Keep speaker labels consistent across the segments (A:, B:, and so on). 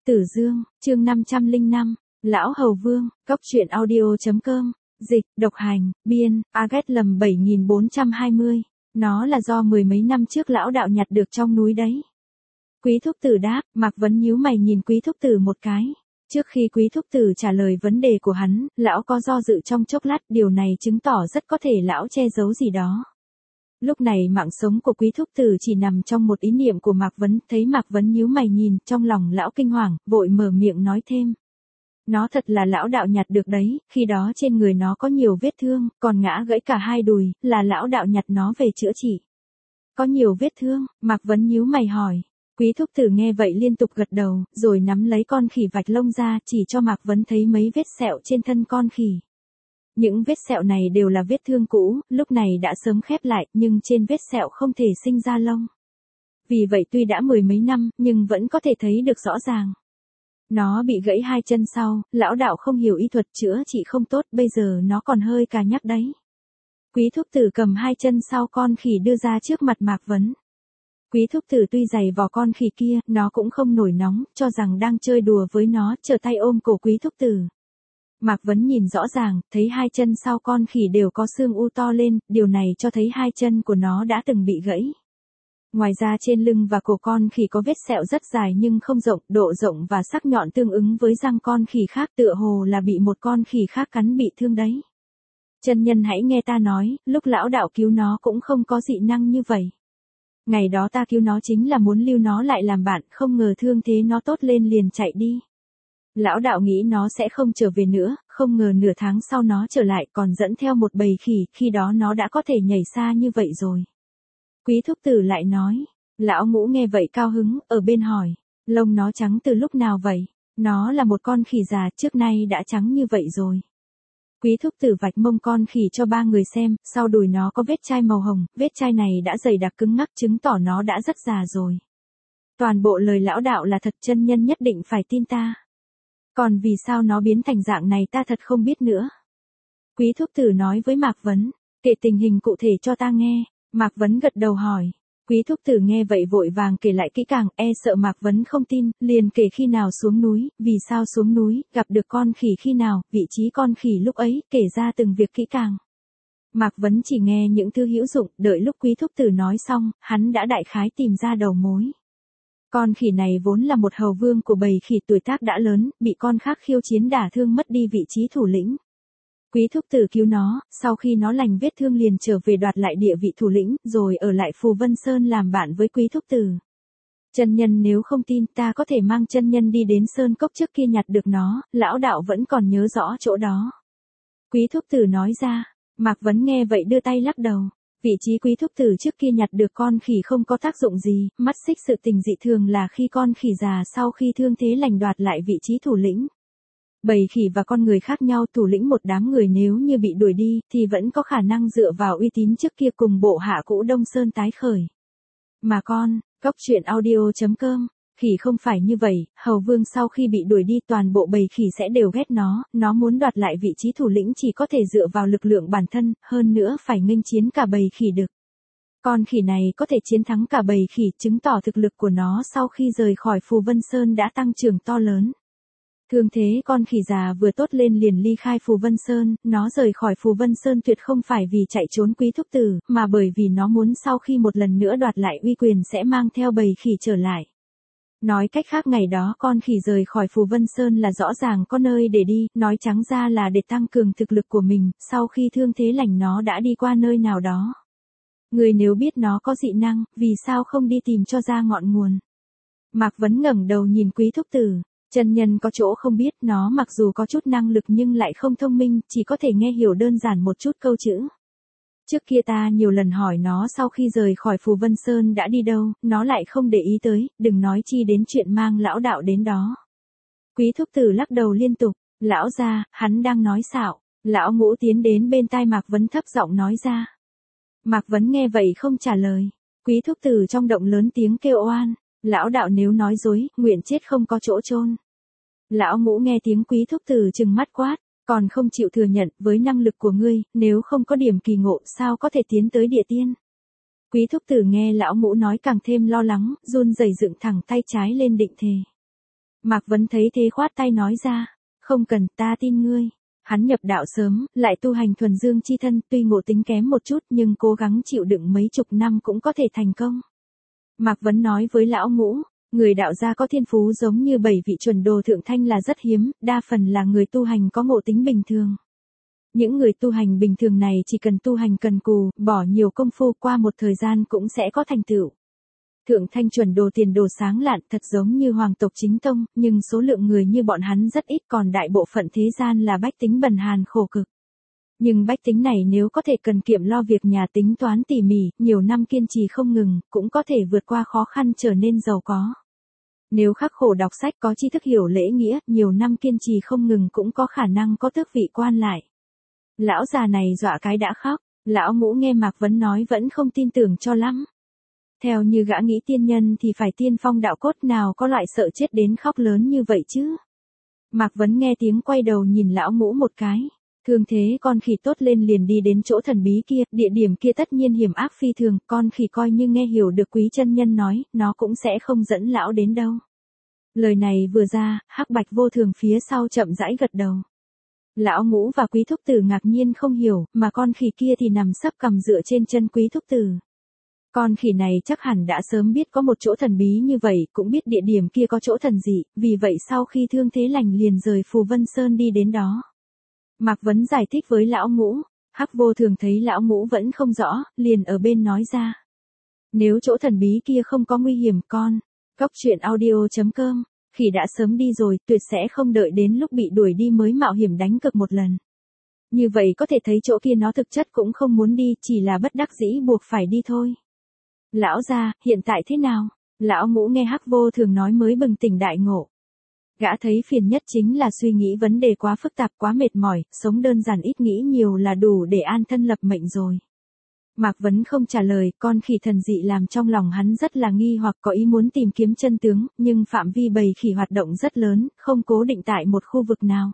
A: Tử Dương, chương 505, Lão Hầu Vương, Cốc truyện audio.com, dịch, độc hành, biên, Agat lầm 7420. Nó là do mười mấy năm trước lão đạo nhặt được trong núi đấy. Quý thúc tử đáp, Mạc Vấn nhíu mày nhìn quý thúc tử một cái. Trước khi quý thúc tử trả lời vấn đề của hắn, lão có do dự trong chốc lát, điều này chứng tỏ rất có thể lão che giấu gì đó. Lúc này mạng sống của quý thúc tử chỉ nằm trong một ý niệm của Mạc Vấn, thấy Mạc Vấn nhíu mày nhìn, trong lòng lão kinh hoàng, vội mở miệng nói thêm. Nó thật là lão đạo nhặt được đấy, khi đó trên người nó có nhiều vết thương, còn ngã gãy cả hai đùi, là lão đạo nhặt nó về chữa trị. Có nhiều vết thương, Mạc Vấn nhíu mày hỏi. Quý thúc tử nghe vậy liên tục gật đầu, rồi nắm lấy con khỉ vạch lông ra, chỉ cho Mạc Vấn thấy mấy vết sẹo trên thân con khỉ. Những vết sẹo này đều là vết thương cũ, lúc này đã sớm khép lại, nhưng trên vết sẹo không thể sinh ra lông. Vì vậy tuy đã mười mấy năm, nhưng vẫn có thể thấy được rõ ràng. Nó bị gãy hai chân sau, lão đạo không hiểu y thuật chữa trị không tốt, bây giờ nó còn hơi cà nhắc đấy. Quý thúc tử cầm hai chân sau con khỉ đưa ra trước mặt Mạc Vấn. Quý thúc tử tuy giày vò con khỉ kia, nó cũng không nổi nóng, cho rằng đang chơi đùa với nó, trở tay ôm cổ quý thúc tử. Mạc Vấn nhìn rõ ràng, thấy hai chân sau con khỉ đều có xương u to lên, điều này cho thấy hai chân của nó đã từng bị gãy. Ngoài ra trên lưng và cổ con khỉ có vết sẹo rất dài nhưng không rộng, độ rộng và sắc nhọn tương ứng với răng con khỉ khác, tựa hồ là bị một con khỉ khác cắn bị thương đấy. Chân nhân hãy nghe ta nói, lúc lão đạo cứu nó cũng không có dị năng như vậy. Ngày đó ta cứu nó chính là muốn lưu nó lại làm bạn, không ngờ thương thế nó tốt lên liền chạy đi. Lão đạo nghĩ nó sẽ không trở về nữa, không ngờ nửa tháng sau nó trở lại còn dẫn theo một bầy khỉ, khi đó nó đã có thể nhảy xa như vậy rồi. Quý thúc tử lại nói, lão ngũ nghe vậy cao hứng, ở bên hỏi, lông nó trắng từ lúc nào vậy? Nó là một con khỉ già, trước nay đã trắng như vậy rồi. Quý thúc tử vạch mông con khỉ cho ba người xem, sau đùi nó có vết chai màu hồng, vết chai này đã dày đặc cứng ngắc chứng tỏ nó đã rất già rồi. Toàn bộ lời lão đạo là thật, chân nhân nhất định phải tin ta. Còn vì sao nó biến thành dạng này ta thật không biết nữa. Quý thúc tử nói với Mạc Vấn, kể tình hình cụ thể cho ta nghe. Mạc Vấn gật đầu hỏi. Quý thúc tử nghe vậy vội vàng kể lại kỹ càng, e sợ Mạc Vấn không tin, liền kể khi nào xuống núi, vì sao xuống núi, gặp được con khỉ khi nào, vị trí con khỉ lúc ấy, kể ra từng việc kỹ càng. Mạc Vấn chỉ nghe những thứ hữu dụng, đợi lúc quý thúc tử nói xong, hắn đã đại khái tìm ra đầu mối. Con khỉ này vốn là một hầu vương của bầy khỉ, tuổi tác đã lớn, bị con khác khiêu chiến đả thương mất đi vị trí thủ lĩnh. Quý thúc tử cứu nó, sau khi nó lành vết thương liền trở về đoạt lại địa vị thủ lĩnh, rồi ở lại Phù Vân Sơn làm bạn với quý thúc tử. Chân nhân nếu không tin, ta có thể mang chân nhân đi đến Sơn Cốc trước kia nhặt được nó, lão đạo vẫn còn nhớ rõ chỗ đó. Quý thúc tử nói ra, Mạc Vấn nghe vậy đưa tay lắc đầu. Vị trí quý thúc tử trước kia nhặt được con khỉ không có tác dụng gì, mắt xích sự tình dị thường là khi con khỉ già sau khi thương thế lành đoạt lại vị trí thủ lĩnh. Bầy khỉ và con người khác nhau, thủ lĩnh một đám người nếu như bị đuổi đi, thì vẫn có khả năng dựa vào uy tín trước kia cùng bộ hạ cũ Đông Sơn tái khởi. Mà con, Cốc truyện audio.com, khỉ không phải như vậy, hầu vương sau khi bị đuổi đi toàn bộ bầy khỉ sẽ đều ghét nó muốn đoạt lại vị trí thủ lĩnh chỉ có thể dựa vào lực lượng bản thân, hơn nữa phải nghênh chiến cả bầy khỉ đực. Con khỉ này có thể chiến thắng cả bầy khỉ, chứng tỏ thực lực của nó sau khi rời khỏi Phù Vân Sơn đã tăng trưởng to lớn. Thương thế con khỉ già vừa tốt lên liền ly khai Phù Vân Sơn, nó rời khỏi Phù Vân Sơn tuyệt không phải vì chạy trốn quý thúc tử, mà bởi vì nó muốn sau khi một lần nữa đoạt lại uy quyền sẽ mang theo bầy khỉ trở lại. Nói cách khác ngày đó con khỉ rời khỏi Phù Vân Sơn là rõ ràng có nơi để đi, nói trắng ra là để tăng cường thực lực của mình, sau khi thương thế lành nó đã đi qua nơi nào đó. Người nếu biết nó có dị năng, vì sao không đi tìm cho ra ngọn nguồn. Mạc Vấn ngẩng đầu nhìn quý thúc tử. Chân nhân có chỗ không biết, nó mặc dù có chút năng lực nhưng lại không thông minh, chỉ có thể nghe hiểu đơn giản một chút câu chữ. Trước kia ta nhiều lần hỏi nó sau khi rời khỏi Phù Vân Sơn đã đi đâu, nó lại không để ý tới, đừng nói chi đến chuyện mang lão đạo đến đó. Quý thúc tử lắc đầu liên tục, lão gia, hắn đang nói xạo. Lão ngũ tiến đến bên tai Mạc Vấn thấp giọng nói ra. Mạc Vấn nghe vậy không trả lời. Quý thúc tử trong động lớn tiếng kêu oan. Lão đạo nếu nói dối, nguyện chết không có chỗ chôn. Lão ngũ nghe tiếng quý thúc tử trừng mắt quát, còn không chịu thừa nhận, với năng lực của ngươi, nếu không có điểm kỳ ngộ, sao có thể tiến tới địa tiên. Quý thúc tử nghe lão ngũ nói càng thêm lo lắng, run rẩy dựng thẳng tay trái lên định thề. Mạc Vấn thấy thế khoát tay nói ra, không cần, ta tin ngươi. Hắn nhập đạo sớm, lại tu hành thuần dương chi thân, tuy ngộ tính kém một chút nhưng cố gắng chịu đựng mấy chục năm cũng có thể thành công. Mạc Vấn nói với lão ngũ, người đạo gia có thiên phú giống như 7 vị chuẩn đồ thượng thanh là rất hiếm, đa phần là người tu hành có ngộ tính bình thường. Những người tu hành bình thường này chỉ cần tu hành cần cù, bỏ nhiều công phu qua một thời gian cũng sẽ có thành tựu. Thượng thanh chuẩn đồ tiền đồ sáng lạn thật giống như hoàng tộc chính tông, nhưng số lượng người như bọn hắn rất ít, còn đại bộ phận thế gian là bách tính bần hàn khổ cực. Nhưng bách tính này nếu có thể cần kiệm lo việc nhà tính toán tỉ mỉ, nhiều năm kiên trì không ngừng, cũng có thể vượt qua khó khăn trở nên giàu có. Nếu khắc khổ đọc sách có tri thức hiểu lễ nghĩa, nhiều năm kiên trì không ngừng cũng có khả năng có tước vị quan lại. Lão già này dọa cái đã khóc, lão ngũ nghe Mạc Vấn nói vẫn không tin tưởng cho lắm. Theo như gã nghĩ tiên nhân thì phải tiên phong đạo cốt, nào có loại sợ chết đến khóc lớn như vậy chứ. Mạc Vấn nghe tiếng quay đầu nhìn lão ngũ một cái. Thương thế con khỉ tốt lên liền đi đến chỗ thần bí kia, địa điểm kia tất nhiên hiểm ác phi thường, con khỉ coi như nghe hiểu được Quý chân nhân nói, nó cũng sẽ không dẫn lão đến đâu. Lời này vừa ra, Hắc Bạch Vô Thường phía sau chậm rãi gật đầu. Lão ngũ và Quý thúc tử ngạc nhiên không hiểu, mà con khỉ kia thì nằm sấp cằm dựa trên chân Quý thúc tử. Con khỉ này chắc hẳn đã sớm biết có một chỗ thần bí như vậy, cũng biết địa điểm kia có chỗ thần dị, vì vậy sau khi thương thế lành liền rời Phù Vân Sơn đi đến đó. Mạc Vấn giải thích với lão ngũ, Hắc Vô Thường thấy lão ngũ vẫn không rõ, liền ở bên nói ra. Nếu chỗ thần bí kia không có nguy hiểm con, Goctruyện.audio.com, khỉ đã sớm đi rồi, tuyệt sẽ không đợi đến lúc bị đuổi đi mới mạo hiểm đánh cược một lần. Như vậy có thể thấy chỗ kia nó thực chất cũng không muốn đi, chỉ là bất đắc dĩ buộc phải đi thôi. Lão gia, hiện tại thế nào? Lão ngũ nghe Hắc Vô Thường nói mới bừng tỉnh đại ngộ. Gã thấy phiền nhất chính là suy nghĩ vấn đề quá phức tạp, quá mệt mỏi, sống đơn giản ít nghĩ nhiều là đủ để an thân lập mệnh rồi. Mạc Vấn không trả lời, con khỉ thần dị làm trong lòng hắn rất là nghi hoặc có ý muốn tìm kiếm chân tướng, nhưng phạm vi bầy khỉ hoạt động rất lớn, không cố định tại một khu vực nào.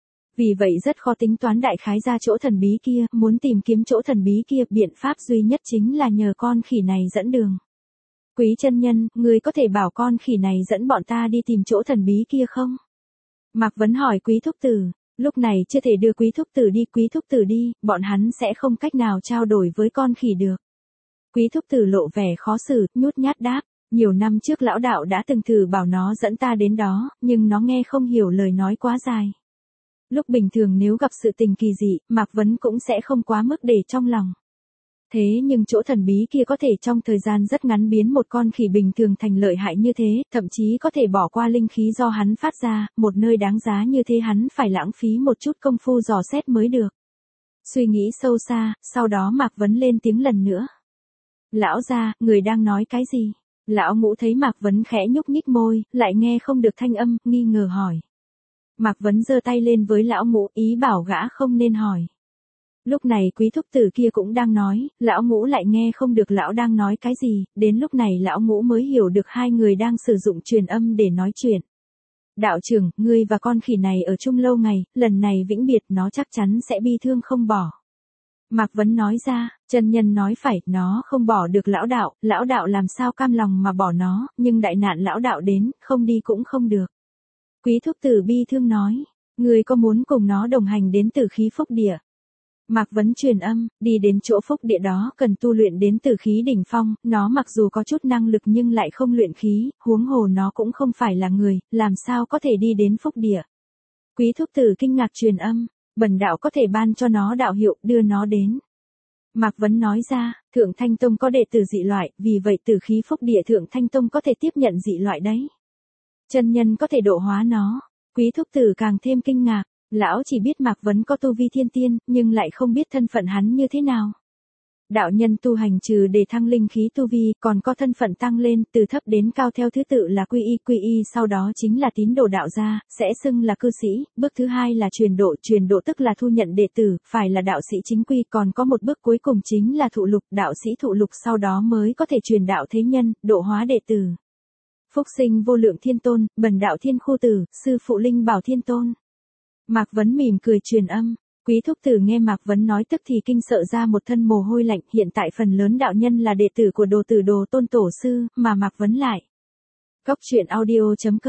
A: Vì vậy rất khó tính toán đại khái ra chỗ thần bí kia, muốn tìm kiếm chỗ thần bí kia, biện pháp duy nhất chính là nhờ con khỉ này dẫn đường. Quý chân nhân, người có thể bảo con khỉ này dẫn bọn ta đi tìm chỗ thần bí kia không? Mạc Vấn hỏi Quý thúc tử, lúc này chưa thể đưa Quý thúc tử đi, Quý thúc tử đi, bọn hắn sẽ không cách nào trao đổi với con khỉ được. Quý thúc tử lộ vẻ khó xử, nhút nhát đáp, nhiều năm trước lão đạo đã từng thử bảo nó dẫn ta đến đó, nhưng nó nghe không hiểu, lời nói quá dài. Lúc bình thường nếu gặp sự tình kỳ dị, Mạc Vấn cũng sẽ không quá mức để trong lòng. Thế nhưng chỗ thần bí kia có thể trong thời gian rất ngắn biến một con khỉ bình thường thành lợi hại như thế, thậm chí có thể bỏ qua linh khí do hắn phát ra, một nơi đáng giá như thế hắn phải lãng phí một chút công phu dò xét mới được. Suy nghĩ sâu xa, sau đó Mạc Vấn lên tiếng lần nữa. Lão gia, người đang nói cái gì? Lão ngũ thấy Mạc Vấn khẽ nhúc nhích môi, lại nghe không được thanh âm, nghi ngờ hỏi. Mạc Vấn giơ tay lên với lão ngũ, ý bảo gã không nên hỏi. Lúc này Quý thúc tử kia cũng đang nói, lão ngũ lại nghe không được lão đang nói cái gì, đến lúc này lão ngũ mới hiểu được hai người đang sử dụng truyền âm để nói chuyện. Đạo trưởng, ngươi và con khỉ này ở chung lâu ngày, lần này vĩnh biệt nó chắc chắn sẽ bi thương không bỏ. Mạc Vấn nói ra, chân nhân nói phải, nó không bỏ được lão đạo làm sao cam lòng mà bỏ nó, nhưng đại nạn lão đạo đến, không đi cũng không được. Quý thúc tử bi thương nói, ngươi có muốn cùng nó đồng hành đến Tử Khí Phúc Địa? Mạc Vấn truyền âm, đi đến chỗ phúc địa đó cần tu luyện đến Tử Khí đỉnh phong, nó mặc dù có chút năng lực nhưng lại không luyện khí, huống hồ nó cũng không phải là người, làm sao có thể đi đến phúc địa. Quý thúc tử kinh ngạc truyền âm, bần đạo có thể ban cho nó đạo hiệu, đưa nó đến. Mạc Vấn nói ra, Thượng Thanh Tông có đệ tử dị loại, vì vậy Tử Khí Phúc Địa Thượng Thanh Tông có thể tiếp nhận dị loại đấy. Chân nhân có thể độ hóa nó. Quý thúc tử càng thêm kinh ngạc, lão chỉ biết Mạc Vấn có tu vi thiên tiên, nhưng lại không biết thân phận hắn như thế nào. Đạo nhân tu hành trừ để thăng linh khí tu vi, còn có thân phận tăng lên, từ thấp đến cao theo thứ tự là quy y sau đó chính là tín đồ đạo gia, sẽ xưng là cư sĩ, bước thứ hai là truyền độ tức là thu nhận đệ tử, phải là đạo sĩ chính quy, còn có một bước cuối cùng chính là thụ lục, đạo sĩ thụ lục sau đó mới có thể truyền đạo thế nhân, độ hóa đệ tử. Phúc sinh vô lượng thiên tôn, bần đạo thiên khu tử, sư phụ linh bảo thiên tôn. Mạc Vấn mỉm cười truyền âm. Quý thúc tử nghe Mạc Vấn nói tức thì kinh sợ ra một thân mồ hôi lạnh, hiện tại phần lớn đạo nhân là đệ tử của Đồ Tử Đồ Tôn tổ sư, mà Mạc Vấn lại. Goctruyện.audio.com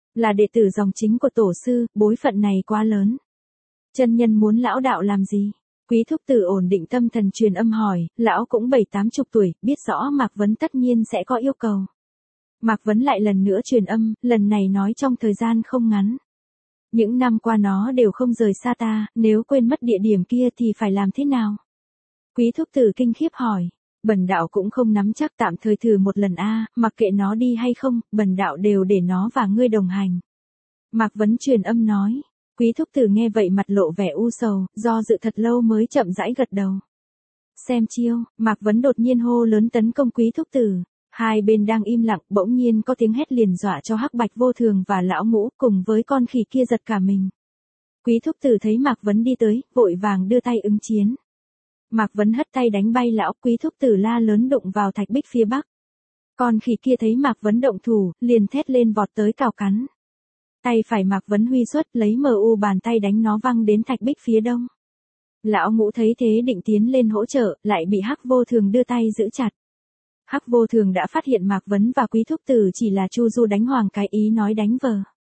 A: là đệ tử dòng chính của tổ sư, bối phận này quá lớn. Chân nhân muốn lão đạo làm gì? Quý thúc tử ổn định tâm thần truyền âm hỏi, lão cũng 70-80 tuổi, biết rõ Mạc Vấn tất nhiên sẽ có yêu cầu. Mạc Vấn lại lần nữa truyền âm, lần này nói trong thời gian không ngắn. Những năm qua nó đều không rời xa ta, nếu quên mất địa điểm kia thì phải làm thế nào? Quý thúc tử kinh khiếp hỏi, bần đạo cũng không nắm chắc, tạm thời thử một lần mặc kệ nó đi hay không, bần đạo đều để nó và ngươi đồng hành. Mạc Vấn truyền âm nói. Quý thúc tử nghe vậy mặt lộ vẻ u sầu, do dự thật lâu mới chậm rãi gật đầu. Xem chiêu, Mạc Vấn đột nhiên hô lớn tấn công quý thúc tử. Hai bên đang im lặng, bỗng nhiên có tiếng hét liền dọa cho Hắc Bạch Vô Thường và lão ngũ cùng với con khỉ kia giật cả mình. Quý thúc tử thấy Mạc Vấn đi tới, vội vàng đưa tay ứng chiến. Mạc Vấn hất tay đánh bay lão, quý thúc tử la lớn đụng vào thạch bích phía bắc. Con khỉ kia thấy Mạc Vấn động thủ, liền thét lên vọt tới cào cắn. Tay phải Mạc Vấn huy xuất lấy bàn tay đánh nó văng đến thạch bích phía đông. Lão ngũ thấy thế định tiến lên hỗ trợ, lại bị Hắc Vô Thường đưa tay giữ chặt. Hắc Vô Thường đã phát hiện Mạc Vấn và quý thúc tử chỉ là chu du đánh hoàng cái ý nói đánh vờ.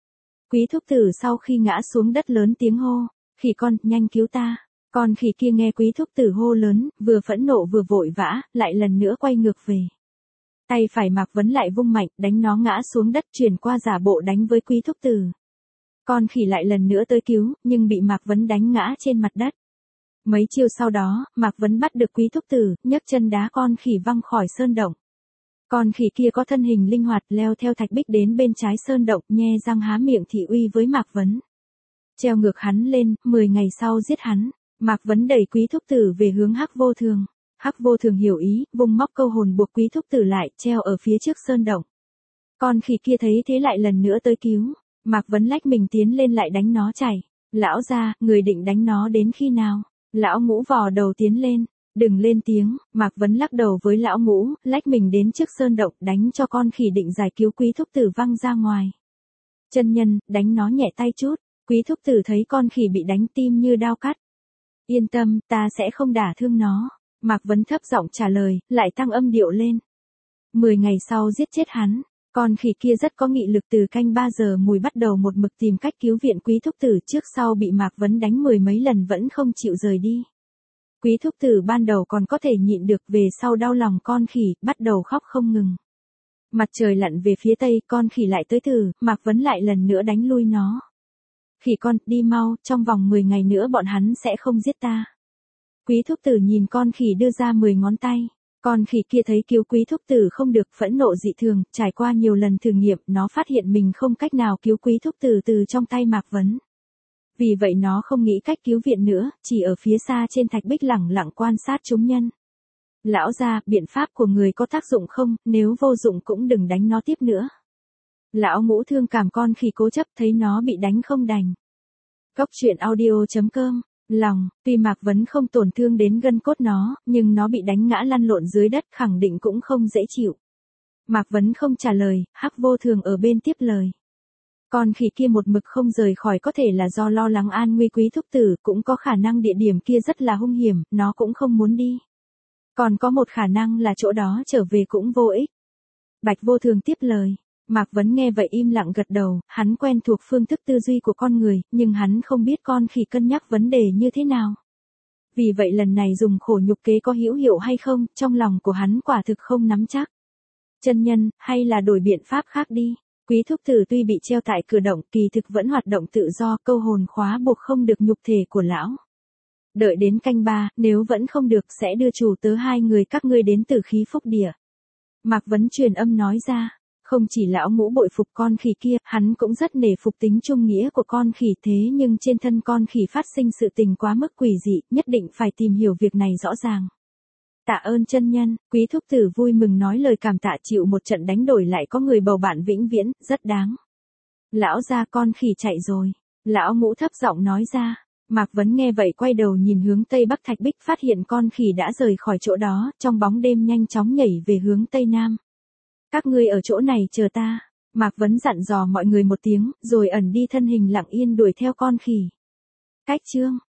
A: Quý thúc tử sau khi ngã xuống đất lớn tiếng hô, khỉ con, nhanh cứu ta. Con khỉ kia nghe quý thúc tử hô lớn, vừa phẫn nộ vừa vội vã, lại lần nữa quay ngược về. Tay phải Mạc Vấn lại vung mạnh, đánh nó ngã xuống đất, chuyển qua giả bộ đánh với quý thúc tử. Con khỉ lại lần nữa tới cứu, nhưng bị Mạc Vấn đánh ngã trên mặt đất. Mấy chiêu sau đó, Mạc Vấn bắt được quý thúc tử, nhấc chân đá con khỉ văng khỏi sơn động. Con khỉ kia có thân hình linh hoạt, leo theo thạch bích đến bên trái sơn động, nhe răng há miệng thị uy với Mạc Vấn. Treo ngược hắn lên, 10 ngày sau giết hắn. Mạc Vấn đẩy quý thúc tử về hướng Hắc Vô Thường. Hắc Vô Thường hiểu ý, vung móc câu hồn buộc quý thúc tử lại, treo ở phía trước sơn động. Con khỉ kia thấy thế lại lần nữa tới cứu. Mạc Vấn lách mình tiến lên lại đánh nó chảy. Lão gia, người định đánh nó đến khi nào? Lão ngũ vò đầu tiến lên. Đừng lên tiếng, Mạc Vấn lắc đầu với lão ngũ, lách mình đến trước sơn động, đánh cho con khỉ định giải cứu quý thúc tử văng ra ngoài. Chân nhân, đánh nó nhẹ tay chút. Quý thúc tử thấy con khỉ bị đánh tim như đao cắt. Yên tâm, ta sẽ không đả thương nó. Mạc Vấn thấp giọng trả lời, lại tăng âm điệu lên. 10 ngày sau giết chết hắn. Con khỉ kia rất có nghị lực, từ canh 3 giờ mùi bắt đầu một mực tìm cách cứu viện quý thúc tử, trước sau bị Mạc Vấn đánh 10 mấy lần vẫn không chịu rời đi. Quý thúc tử ban đầu còn có thể nhịn được, về sau đau lòng con khỉ, bắt đầu khóc không ngừng. Mặt trời lặn về phía tây, con khỉ lại tới từ, Mạc Vấn lại lần nữa đánh lui nó. Khỉ con, đi mau, trong vòng 10 ngày nữa bọn hắn sẽ không giết ta. Quý thúc tử nhìn con khỉ đưa ra 10 ngón tay. Con khỉ kia thấy cứu quý thúc tử không được, phẫn nộ dị thường, trải qua nhiều lần thử nghiệm, nó phát hiện mình không cách nào cứu quý thúc tử từ trong tay Mạc Vấn. Vì vậy nó không nghĩ cách cứu viện nữa, chỉ ở phía xa trên thạch bích lẳng lặng quan sát chúng nhân. Lão gia, biện pháp của người có tác dụng không, nếu vô dụng cũng đừng đánh nó tiếp nữa. Lão ngũ thương cảm con khỉ cố chấp, thấy nó bị đánh không đành. Góc truyện audio.com. Lòng, tuy Mạc Vấn không tổn thương đến gân cốt nó, nhưng nó bị đánh ngã lăn lộn dưới đất, khẳng định cũng không dễ chịu. Mạc Vấn không trả lời, Hắc Vô Thường ở bên tiếp lời. Con khỉ kia một mực không rời khỏi, có thể là do lo lắng an nguy quý thúc tử, cũng có khả năng địa điểm kia rất là hung hiểm, nó cũng không muốn đi. Còn có một khả năng là chỗ đó trở về cũng vô ích. Bạch Vô Thường tiếp lời. Mạc Vấn nghe vậy im lặng gật đầu, hắn quen thuộc phương thức tư duy của con người, nhưng hắn không biết con khỉ cân nhắc vấn đề như thế nào. Vì vậy lần này dùng khổ nhục kế có hữu hiệu hay không, trong lòng của hắn quả thực không nắm chắc. Chân nhân, hay là đổi biện pháp khác đi. Quý thúc tử tuy bị treo tại cửa động, kỳ thực vẫn hoạt động tự do, câu hồn khóa buộc không được nhục thể của lão. Đợi đến canh 3, nếu vẫn không được sẽ đưa chủ tớ hai người các ngươi đến Tử Khí Phúc Địa. Mạc Vấn truyền âm nói ra. Không chỉ lão ngũ bội phục con khỉ kia, hắn cũng rất nể phục tính trung nghĩa của con khỉ, thế nhưng trên thân con khỉ phát sinh sự tình quá mức quỷ dị, nhất định phải tìm hiểu việc này rõ ràng. Tạ ơn chân nhân, quý thúc tử vui mừng nói lời cảm tạ, chịu một trận đánh đổi lại có người bầu bạn vĩnh viễn, rất đáng. Lão gia, con khỉ chạy rồi. Lão ngũ thấp giọng nói ra. Mạc Vấn nghe vậy quay đầu nhìn hướng tây bắc thạch bích, phát hiện con khỉ đã rời khỏi chỗ đó, trong bóng đêm nhanh chóng nhảy về hướng tây nam. Các ngươi ở chỗ này chờ ta. Mạc Vấn dặn dò mọi người một tiếng, rồi ẩn đi thân hình lặng yên đuổi theo con khỉ. Cách chương